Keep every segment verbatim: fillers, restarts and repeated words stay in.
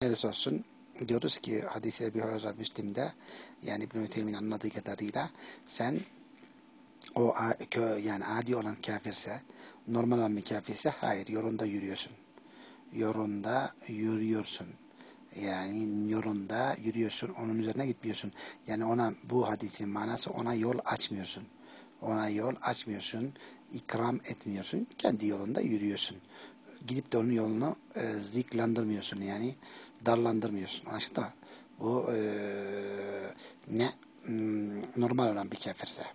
Neresi olsun diyoruz ki hadis-i Ebi Hureyre Müslim'de, yani İbn-i Teymi'nin anladığı kadarıyla, sen o yani adi olan kafirse, normal olan bir kafirse, hayır, yolunda yürüyorsun. Yolunda yürüyorsun. Yani yolunda yürüyorsun. Onun üzerine gitmiyorsun. Yani ona, bu hadisin manası, ona yol açmıyorsun. Ona yol açmıyorsun. İkram etmiyorsun. Kendi yolunda yürüyorsun. Gidip de onun yolunu e, ziklandırmıyorsun. Yani darlandırmıyorsun. Aslında bu e, ne hmm, normal olan bir kafirse.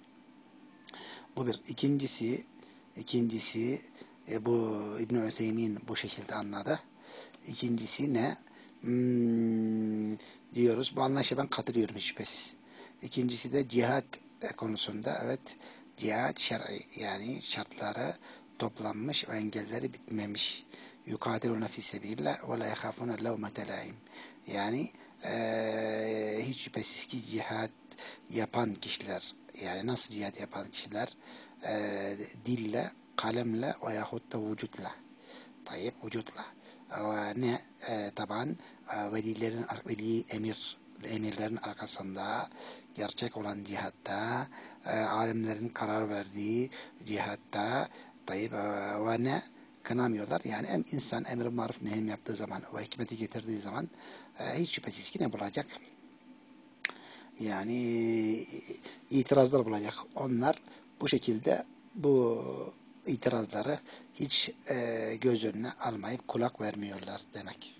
Bu bir. İkincisi, ikincisi e, bu İbn-i Ütheymin bu şekilde anladı. İkincisi ne? Hmm, diyoruz. Bu anlayışa ben katılıyorum hiç şüphesiz. İkincisi de cihat konusunda, evet, cihat şer'i, yani şartları toplanmış ve engelleri bitmemiş. Yukatiluna fi sebilillah ve la yahafuna levmete laim. Yani ee, hiç şüphesiz ki cihat yapan kişiler, yani nasıl cihat yapan kişiler, ee, dille, kalemle veyahut da vücutla, tayyip vücutla, ee, ne ee, taban ee, velilerin, veli emir emirlerin arkasında gerçek olan cihatta, e, alimlerin karar verdiği cihatta, tayyip e, ve ne kınamıyorlar. Yani em, insan emir maruf nehim yaptığı zaman ve hikmeti getirdiği zaman e, hiç şüphesiz ki ne bulacak? Yani itirazlar bulacak. Onlar bu şekilde bu itirazları hiç e, göz önüne almayıp kulak vermiyorlar demek.